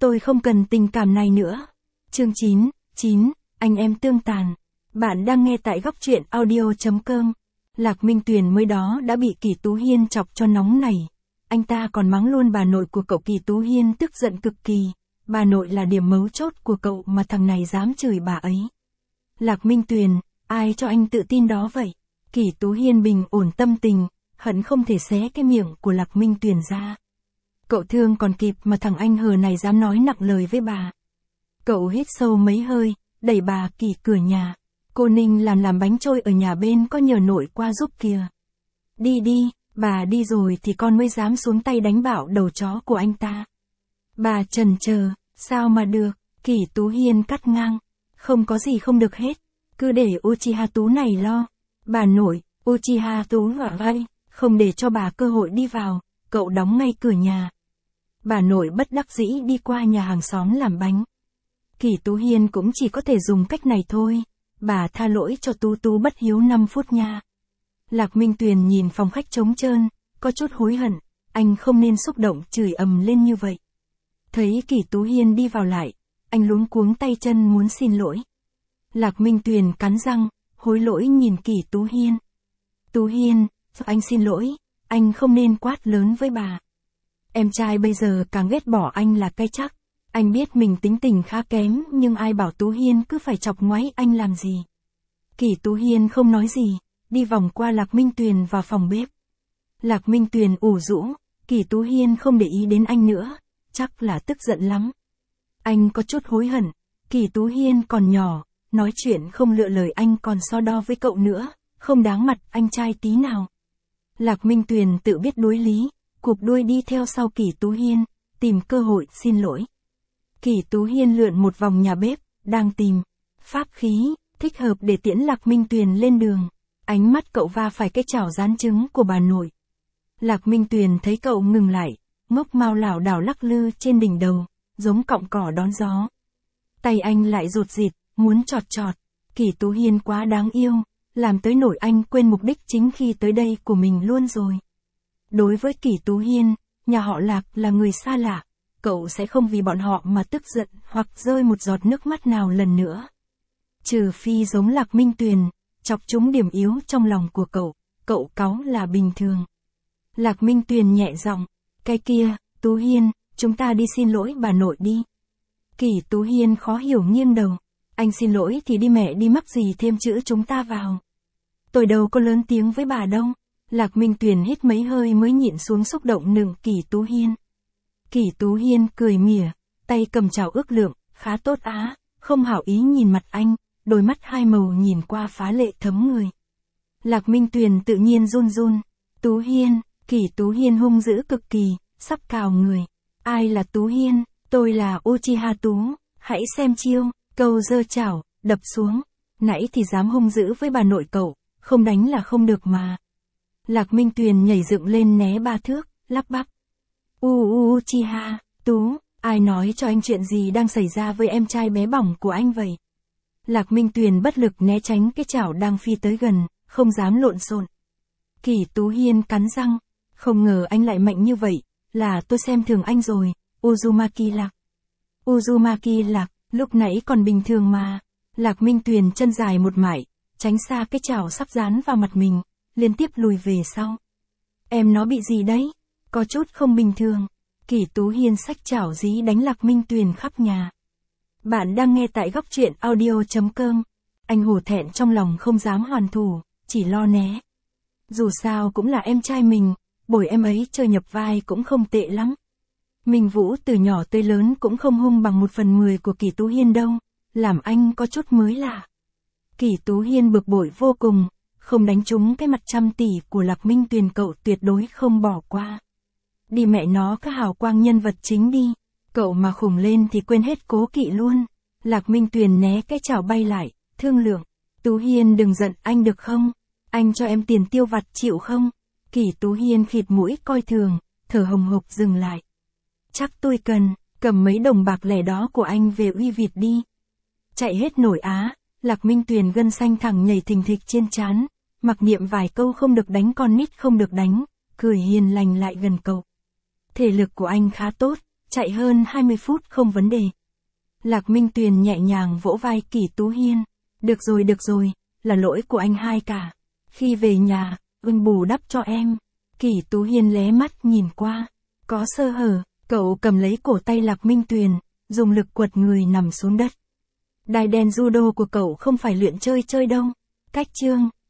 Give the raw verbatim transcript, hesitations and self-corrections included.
Tôi không cần tình cảm này nữa. Chương chín, chín, anh em tương tàn. Bạn đang nghe tại góc truyện audio chấm com. Lạc Minh Tuyền mới đó đã bị Kỷ Tú Hiên chọc cho nóng nảy. Anh ta còn mắng luôn bà nội của cậu. Kỷ Tú Hiên tức giận cực kỳ. Bà nội là điểm mấu chốt của cậu mà thằng này dám chửi bà ấy. Lạc Minh Tuyền, ai cho anh tự tin đó vậy? Kỷ Tú Hiên bình ổn tâm tình, hận không thể xé cái miệng của Lạc Minh Tuyền ra. Cậu thương còn kịp mà thằng anh hờ này dám nói nặng lời với bà. Cậu hít sâu mấy hơi, đẩy bà Kỷ cửa nhà. Cô Ninh làm làm bánh trôi ở nhà bên có nhờ nội qua giúp kìa. Đi đi, bà đi rồi thì con mới dám xuống tay đánh bạo đầu chó của anh ta. Bà chần chờ, sao mà được, Kỷ Tú Hiên cắt ngang. Không có gì không được hết, cứ để Uchiha Tú này lo. Bà nội, Uchiha Tú vả vai, không để cho bà cơ hội đi vào, cậu đóng ngay cửa nhà. Bà nội bất đắc dĩ đi qua nhà hàng xóm làm bánh. Kỷ Tú Hiên cũng chỉ có thể dùng cách này thôi. Bà tha lỗi cho Tú Tú bất hiếu năm phút nha. Lạc Minh Tuyền nhìn phòng khách trống trơn, có chút hối hận, anh không nên xúc động chửi ầm lên như vậy. Thấy Kỷ Tú Hiên đi vào lại, anh luống cuống tay chân muốn xin lỗi. Lạc Minh Tuyền cắn răng, hối lỗi nhìn Kỷ Tú Hiên. Tú Hiên, anh xin lỗi, anh không nên quát lớn với bà. Em trai bây giờ càng ghét bỏ anh là cái chắc. Anh biết mình tính tình khá kém nhưng ai bảo Tú Hiên cứ phải chọc ngoáy anh làm gì. Kỷ Tú Hiên không nói gì, đi vòng qua Lạc Minh Tuyền vào phòng bếp. Lạc Minh Tuyền ủ rũ, Kỷ Tú Hiên không để ý đến anh nữa, chắc là tức giận lắm. Anh có chút hối hận, Kỷ Tú Hiên còn nhỏ, nói chuyện không lựa lời anh còn so đo với cậu nữa, không đáng mặt anh trai tí nào. Lạc Minh Tuyền tự biết đối lý, cụp đuôi đi theo sau Kỷ Tú Hiên, tìm cơ hội xin lỗi. Kỷ Tú Hiên lượn một vòng nhà bếp, đang tìm pháp khí thích hợp để tiễn Lạc Minh Tuyền lên đường. Ánh mắt cậu va phải cái chảo rán trứng của bà nội. Lạc Minh Tuyền thấy cậu ngừng lại, ngốc mau lảo đảo lắc lư trên đỉnh đầu, giống cọng cỏ đón gió. Tay anh lại rụt rịt, muốn chọt chọt. Kỷ Tú Hiên quá đáng yêu, làm tới nỗi anh quên mục đích chính khi tới đây của mình luôn rồi. Đối với Kỷ Tú Hiên, nhà họ Lạc là người xa lạ. Cậu sẽ không vì bọn họ mà tức giận hoặc rơi một giọt nước mắt nào lần nữa. Trừ phi giống Lạc Minh Tuyền, chọc trúng điểm yếu trong lòng của cậu, cậu cáu là bình thường. Lạc Minh Tuyền nhẹ giọng, cái kia, Tú Hiên, chúng ta đi xin lỗi bà nội đi. Kỷ Tú Hiên khó hiểu nghiêng đầu, anh xin lỗi thì đi mẹ đi mắc gì thêm chữ chúng ta vào. Tôi đâu có lớn tiếng với bà đâu. Lạc Minh Tuyền hít mấy hơi mới nhịn xuống xúc động nựng Kỷ Tú Hiên. Kỷ Tú Hiên cười mỉa, tay cầm chảo ước lượng, khá tốt á, không hảo ý nhìn mặt anh, đôi mắt hai màu nhìn qua phá lệ thấm người. Lạc Minh Tuyền tự nhiên run run, Tú Hiên, Kỷ Tú Hiên hung dữ cực kỳ, sắp cào người. Ai là Tú Hiên, tôi là Uchiha Tú, hãy xem chiêu, câu giơ chảo, đập xuống, nãy thì dám hung dữ với bà nội cậu, không đánh là không được mà. Lạc Minh Tuyền nhảy dựng lên né ba thước, lắp bắp. U Uchiha, Tú, ai nói cho anh chuyện gì đang xảy ra với em trai bé bỏng của anh vậy? Lạc Minh Tuyền bất lực né tránh cái chảo đang phi tới gần, không dám lộn xộn. Kỷ Tú Hiên cắn răng, không ngờ anh lại mạnh như vậy, là tôi xem thường anh rồi, Uzumaki Lạc. Uzumaki Lạc, lúc nãy còn bình thường mà. Lạc Minh Tuyền chân dài một mải, tránh xa cái chảo sắp dán vào mặt mình, liên tiếp lùi về sau. Em nó bị gì đấy? Có chút không bình thường. Kỷ Tú Hiên xách chảo dí đánh Lạc Minh Tuyền khắp nhà. Bạn đang nghe tại góc truyện audio chấm com. Anh hổ thẹn trong lòng không dám hoàn thủ, chỉ lo né. Dù sao cũng là em trai mình, bồi em ấy chơi nhập vai cũng không tệ lắm. Minh Vũ từ nhỏ tới lớn cũng không hung bằng một phần mười của Kỷ Tú Hiên đâu, làm anh có chút mới lạ. Kỷ Tú Hiên bực bội vô cùng, không đánh trúng cái mặt trăm tỷ của Lạc Minh Tuyền cậu tuyệt đối không bỏ qua. Đi mẹ nó các hào quang nhân vật chính đi, cậu mà khủng lên thì quên hết cố kỵ luôn. Lạc Minh Tuyền né cái chảo bay lại, thương lượng, Tú Hiên đừng giận anh được không, anh cho em tiền tiêu vặt chịu không? Kỷ Tú Hiên khịt mũi coi thường, thở hồng hộc dừng lại. Chắc tôi cần, cầm mấy đồng bạc lẻ đó của anh về uy vịt đi. Chạy hết nổi á, Lạc Minh Tuyền gân xanh thẳng nhảy thình thịch trên trán, mặc niệm vài câu không được đánh con nít không được đánh, cười hiền lành lại gần cậu. Thể lực của anh khá tốt, Chạy hơn hai mươi phút không vấn đề. Lạc Minh Tuyền nhẹ nhàng vỗ vai Kỷ Tú Hiên. Được rồi được rồi, là lỗi của anh hai cả. Khi về nhà, anh bù đắp cho em. Kỷ Tú Hiên lé mắt nhìn qua. Có sơ hở, cậu cầm lấy cổ tay Lạc Minh Tuyền, dùng lực quật người nằm xuống đất. Đai đen judo của cậu không phải luyện chơi chơi đâu. Cách chương.